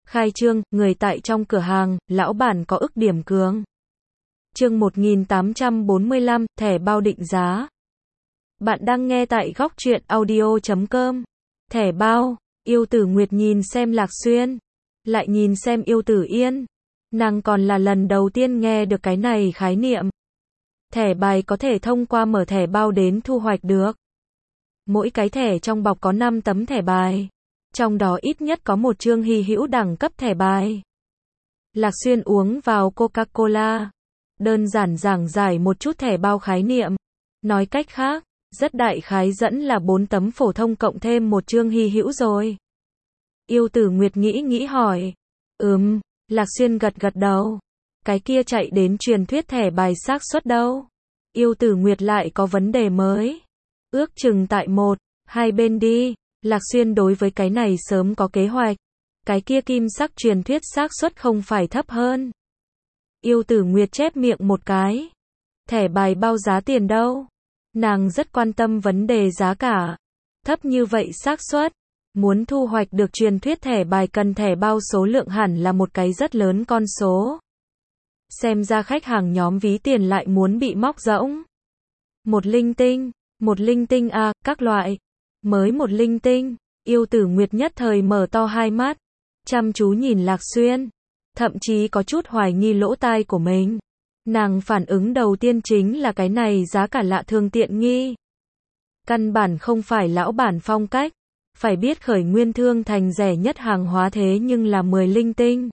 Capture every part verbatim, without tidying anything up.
Khai trương, người tại trong cửa hàng, lão bản có ức điểm cường. Chương một nghìn tám trăm bốn mươi lăm, thẻ bao định giá. Bạn đang nghe tại góc truyện audio chấm com. Thẻ bao, Yêu Tử Nguyệt nhìn xem Lạc Xuyên, lại nhìn xem Yêu Tử Yên. Nàng còn là lần đầu tiên nghe được cái này khái niệm. Thẻ bài có thể thông qua mở thẻ bao đến thu hoạch được. Mỗi cái thẻ trong bọc có năm tấm thẻ bài. Trong đó ít nhất có một chương hy hữu đẳng cấp thẻ bài. Lạc Xuyên uống vào Coca-Cola. Đơn giản giảng giải một chút thẻ bao khái niệm. Nói cách khác, rất đại khái dẫn là bốn tấm phổ thông cộng thêm một chương hy hữu rồi. Yêu Tử Nguyệt nghĩ nghĩ hỏi. Ừm, Lạc Xuyên gật gật đầu. Cái kia chạy đến truyền thuyết thẻ bài xác suất đâu? Yêu Tử Nguyệt lại có vấn đề mới. Ước chừng tại một, hai bên đi. Lạc Xuyên đối với cái này sớm có kế hoạch. Cái kia kim sắc truyền thuyết xác suất không phải thấp hơn. Yêu Tử Nguyệt chép miệng một cái. Thẻ bài bao giá tiền đâu? Nàng rất quan tâm vấn đề giá cả. Thấp như vậy xác suất. Muốn thu hoạch được truyền thuyết thẻ bài cần thẻ bao số lượng hẳn là một cái rất lớn con số. Xem ra khách hàng nhóm ví tiền lại muốn bị móc rỗng. Một linh tinh, một linh tinh à, các loại. Mới một linh tinh, Yêu Tử Nguyệt nhất thời mở to hai mắt, chăm chú nhìn Lạc Xuyên, thậm chí có chút hoài nghi lỗ tai của mình. Nàng phản ứng đầu tiên chính là cái này giá cả lạ thường tiện nghi. Căn bản không phải lão bản phong cách, phải biết khởi nguyên thương thành rẻ nhất hàng hóa thế nhưng là mười linh tinh.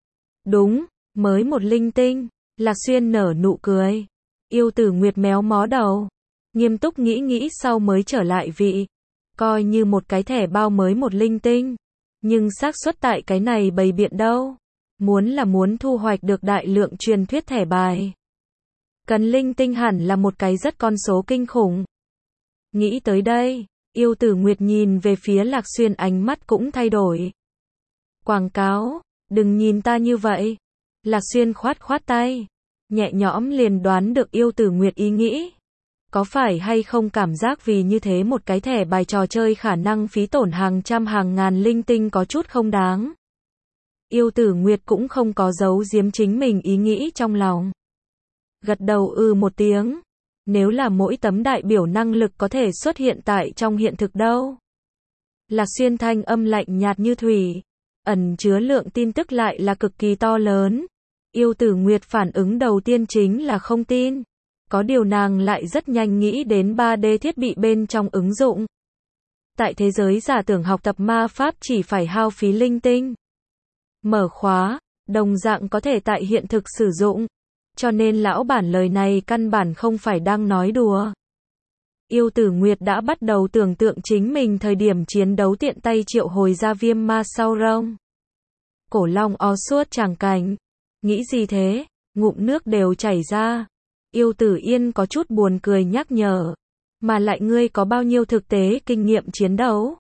Đúng, mới một linh tinh, Lạc Xuyên nở nụ cười. Yêu Tử Nguyệt méo mó đầu, nghiêm túc nghĩ nghĩ sau mới trở lại vị. Coi như một cái thẻ bao mới một linh tinh, nhưng xác suất tại cái này bày biện đâu. Muốn là muốn thu hoạch được đại lượng truyền thuyết thẻ bài. Cần linh tinh hẳn là một cái rất con số kinh khủng. Nghĩ tới đây, Yêu Tử Nguyệt nhìn về phía Lạc Xuyên ánh mắt cũng thay đổi. Quảng cáo, đừng nhìn ta như vậy. Lạc Xuyên khoát khoát tay, nhẹ nhõm liền đoán được Yêu Tử Nguyệt ý nghĩ. Có phải hay không cảm giác vì như thế một cái thẻ bài trò chơi khả năng phí tổn hàng trăm hàng ngàn linh tinh có chút không đáng. Yêu Tử Nguyệt cũng không có giấu giếm chính mình ý nghĩ trong lòng. Gật đầu ư một tiếng. Nếu là mỗi tấm đại biểu năng lực có thể xuất hiện tại trong hiện thực đâu. Lạc Xuyên thanh âm lạnh nhạt như thủy. Ẩn chứa lượng tin tức lại là cực kỳ to lớn. Yêu Tử Nguyệt phản ứng đầu tiên chính là không tin. Có điều nàng lại rất nhanh nghĩ đến ba D thiết bị bên trong ứng dụng. Tại thế giới giả tưởng học tập ma pháp chỉ phải hao phí linh tinh. Mở khóa, đồng dạng có thể tại hiện thực sử dụng. Cho nên lão bản lời này căn bản không phải đang nói đùa. Yêu Tử Nguyệt đã bắt đầu tưởng tượng chính mình thời điểm chiến đấu tiện tay triệu hồi ra viêm ma sau rông. Cổ long ó suốt tràng cảnh. Nghĩ gì thế? Ngụm nước đều chảy ra. Yêu Tử Yên có chút buồn cười nhắc nhở. Mà lại ngươi có bao nhiêu thực tế kinh nghiệm chiến đấu?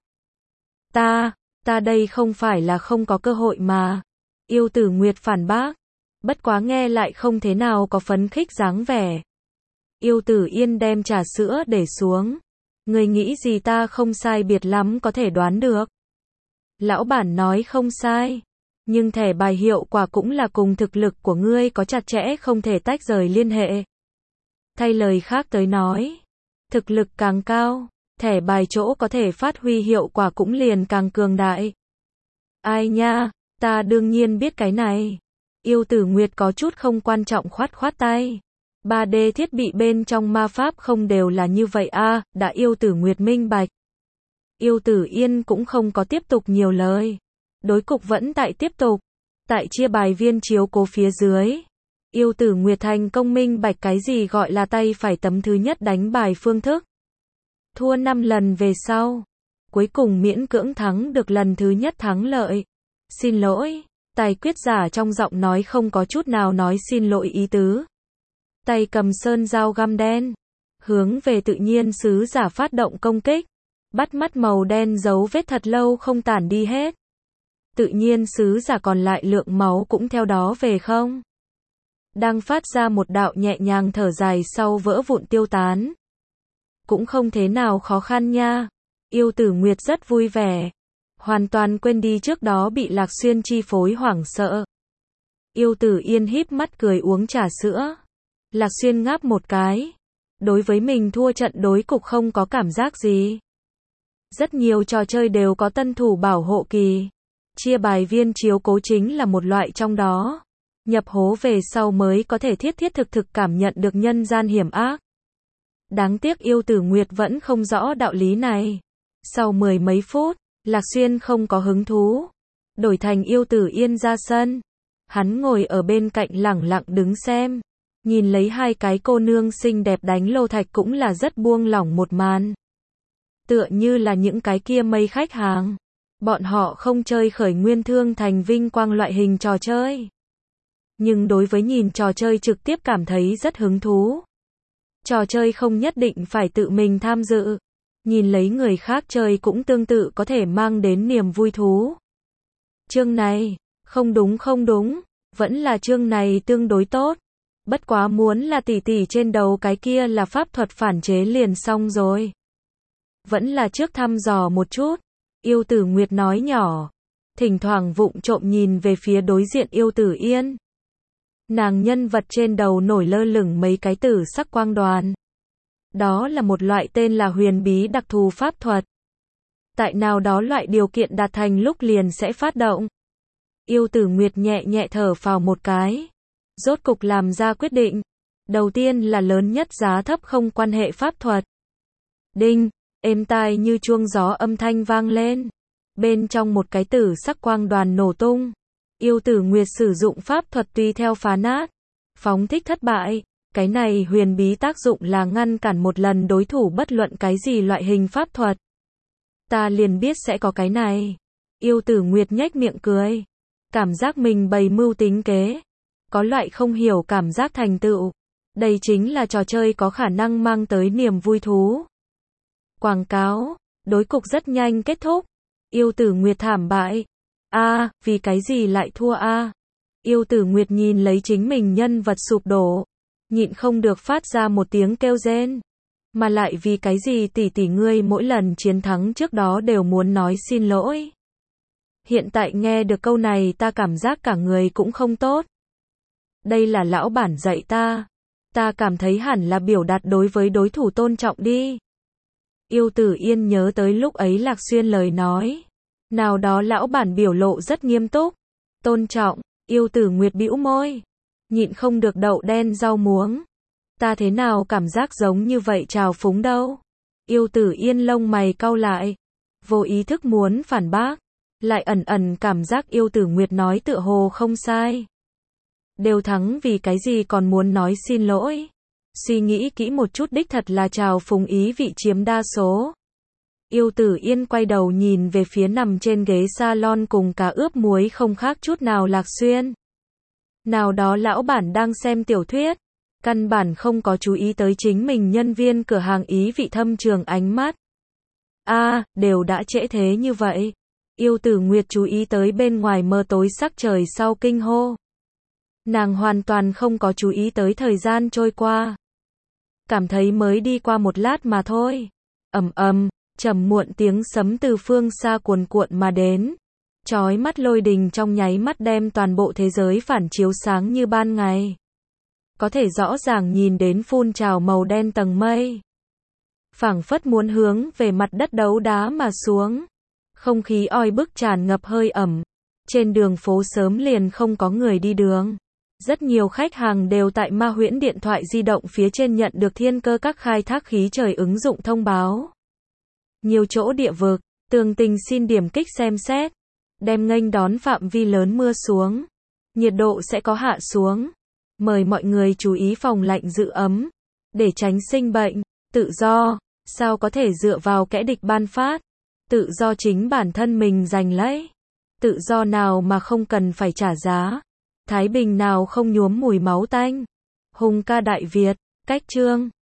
Ta, ta đây không phải là không có cơ hội mà. Yêu Tử Nguyệt phản bác. Bất quá nghe lại không thế nào có phấn khích dáng vẻ. Yêu Tử Yên đem trà sữa để xuống. Ngươi nghĩ gì ta không sai biệt lắm có thể đoán được. Lão bản nói không sai. Nhưng thẻ bài hiệu quả cũng là cùng thực lực của ngươi có chặt chẽ không thể tách rời liên hệ. Thay lời khác tới nói, thực lực càng cao, thẻ bài chỗ có thể phát huy hiệu quả cũng liền càng cường đại. Ai nha, ta đương nhiên biết cái này. Yêu Tử Nguyệt có chút không quan trọng khoát khoát tay. ba D thiết bị bên trong ma pháp không đều là như vậy a, à, đã Yêu Tử Nguyệt minh bạch. Yêu Tử Yên cũng không có tiếp tục nhiều lời. Đối cục vẫn tại tiếp tục. Tại chia bài viên chiếu cố phía dưới. Yêu Tử Nguyệt thành công minh bạch cái gì gọi là tay phải tấm thứ nhất đánh bài phương thức. Thua năm lần về sau. Cuối cùng miễn cưỡng thắng được lần thứ nhất thắng lợi. Xin lỗi. Tài quyết giả trong giọng nói không có chút nào nói xin lỗi ý tứ. Tay cầm sơn dao găm đen. Hướng về tự nhiên sứ giả phát động công kích. Bắt mắt màu đen dấu vết thật lâu không tản đi hết. Tự nhiên sứ giả còn lại lượng máu cũng theo đó về không. Đang phát ra một đạo nhẹ nhàng thở dài sau vỡ vụn tiêu tán. Cũng không thế nào khó khăn nha. Yêu Tử Nguyệt rất vui vẻ. hoàn toàn quên đi trước đó bị Lạc Xuyên chi phối hoảng sợ. Yêu Tử Yên híp mắt cười uống trà sữa. Lạc Xuyên ngáp một cái. Đối với mình thua trận đối cục không có cảm giác gì. Rất nhiều trò chơi đều có tân thủ bảo hộ kỳ. Chia bài viên chiếu cố chính là một loại trong đó. Nhập hố về sau mới có thể thiết thiết thực thực cảm nhận được nhân gian hiểm ác. Đáng tiếc Yêu Tử Nguyệt vẫn không rõ đạo lý này. Sau mười mấy phút, Lạc Xuyên không có hứng thú. Đổi thành Yêu Tử Yên ra sân. Hắn ngồi ở bên cạnh lẳng lặng đứng xem. Nhìn lấy hai cái cô nương xinh đẹp đánh lô thạch cũng là rất buông lỏng một màn. Tựa như là những cái kia mây khách hàng. Bọn họ không chơi khởi nguyên thương thành vinh quang loại hình trò chơi. Nhưng đối với nhìn trò chơi trực tiếp cảm thấy rất hứng thú. Trò chơi không nhất định phải tự mình tham dự. Nhìn lấy người khác chơi cũng tương tự có thể mang đến niềm vui thú. Chương này, không đúng không đúng, vẫn là chương này tương đối tốt. Bất quá muốn là tỷ tỷ trên đầu cái kia là pháp thuật phản chế liền xong rồi. Vẫn là trước thăm dò một chút. Yêu Tử Nguyệt nói nhỏ. Thỉnh thoảng vụng trộm nhìn về phía đối diện Yêu Tử Yên. Nàng nhân vật trên đầu nổi lơ lửng mấy cái tử sắc quang đoàn. Đó là một loại tên là huyền bí đặc thù pháp thuật. Tại nào đó loại điều kiện đạt thành lúc liền sẽ phát động. Yêu Tử Nguyệt nhẹ nhẹ thở phào một cái. Rốt cục làm ra quyết định. Đầu tiên là lớn nhất giá thấp không quan hệ pháp thuật. Đinh, êm tai như chuông gió âm thanh vang lên. Bên trong một cái tử sắc quang đoàn nổ tung. Yêu Tử Nguyệt sử dụng pháp thuật tùy theo phá nát. Phóng thích thất bại. Cái này huyền bí tác dụng là ngăn cản một lần đối thủ bất luận cái gì loại hình pháp thuật. Ta liền biết sẽ có cái này. Yêu Tử Nguyệt nhếch miệng cười. Cảm giác mình bày mưu tính kế. Có loại không hiểu cảm giác thành tựu. Đây chính là trò chơi có khả năng mang tới niềm vui thú. Quảng cáo. Đối cục rất nhanh kết thúc. Yêu Tử Nguyệt thảm bại. A, à, vì cái gì lại thua a? À? Yêu Tử Nguyệt nhìn lấy chính mình nhân vật sụp đổ. Nhịn không được phát ra một tiếng kêu rên. Mà lại vì cái gì tỷ tỷ ngươi mỗi lần chiến thắng trước đó đều muốn nói xin lỗi. Hiện tại nghe được câu này ta cảm giác cả người cũng không tốt. Đây là lão bản dạy ta. Ta cảm thấy hẳn là biểu đạt đối với đối thủ tôn trọng đi. Yêu Tử Yên nhớ tới lúc ấy Lạc Xuyên lời nói. Nào đó lão bản biểu lộ rất nghiêm túc. Tôn trọng, Yêu Tử Nguyệt bĩu môi. Nhịn không được đậu đen rau muống. Ta thế nào cảm giác giống như vậy trào phúng đâu. Yêu Tử Yên lông mày cau lại. Vô ý thức muốn phản bác. Lại ẩn ẩn cảm giác Yêu Tử Nguyệt nói tựa hồ không sai. Đều thắng vì cái gì còn muốn nói xin lỗi. Suy nghĩ kỹ một chút đích thật là trào phúng ý vị chiếm đa số. Yêu Tử Yên quay đầu nhìn về phía nằm trên ghế salon cùng cá ướp muối không khác chút nào Lạc Xuyên. Nào đó lão bản đang xem tiểu thuyết. Căn bản không có chú ý tới chính mình nhân viên cửa hàng ý vị thâm trường ánh mắt. A, à, đều đã trễ thế như vậy. Yêu Tử Nguyệt chú ý tới bên ngoài mờ tối sắc trời sau kinh hô. Nàng hoàn toàn không có chú ý tới thời gian trôi qua. Cảm thấy mới đi qua một lát mà thôi. Ầm ầm, trầm muộn tiếng sấm từ phương xa cuồn cuộn mà đến. Chói mắt lôi đình trong nháy mắt đem toàn bộ thế giới phản chiếu sáng như ban ngày. Có thể rõ ràng nhìn đến phun trào màu đen tầng mây. Phảng phất muốn hướng về mặt đất đấu đá mà xuống. Không khí oi bức tràn ngập hơi ẩm. Trên đường phố sớm liền không có người đi đường. Rất nhiều khách hàng đều tại Ma Huyễn điện thoại di động phía trên nhận được thiên cơ các khai thác khí trời ứng dụng thông báo. Nhiều chỗ địa vực, tường tình xin điểm kích xem xét. Đem nghênh đón phạm vi lớn mưa xuống. Nhiệt độ sẽ có hạ xuống. Mời mọi người chú ý phòng lạnh giữ ấm. Để tránh sinh bệnh. Tự do, sao có thể dựa vào kẻ địch ban phát. Tự do chính bản thân mình giành lấy. Tự do nào mà không cần phải trả giá. Thái bình nào không nhuốm mùi máu tanh. Hùng ca Đại Việt, cách chương.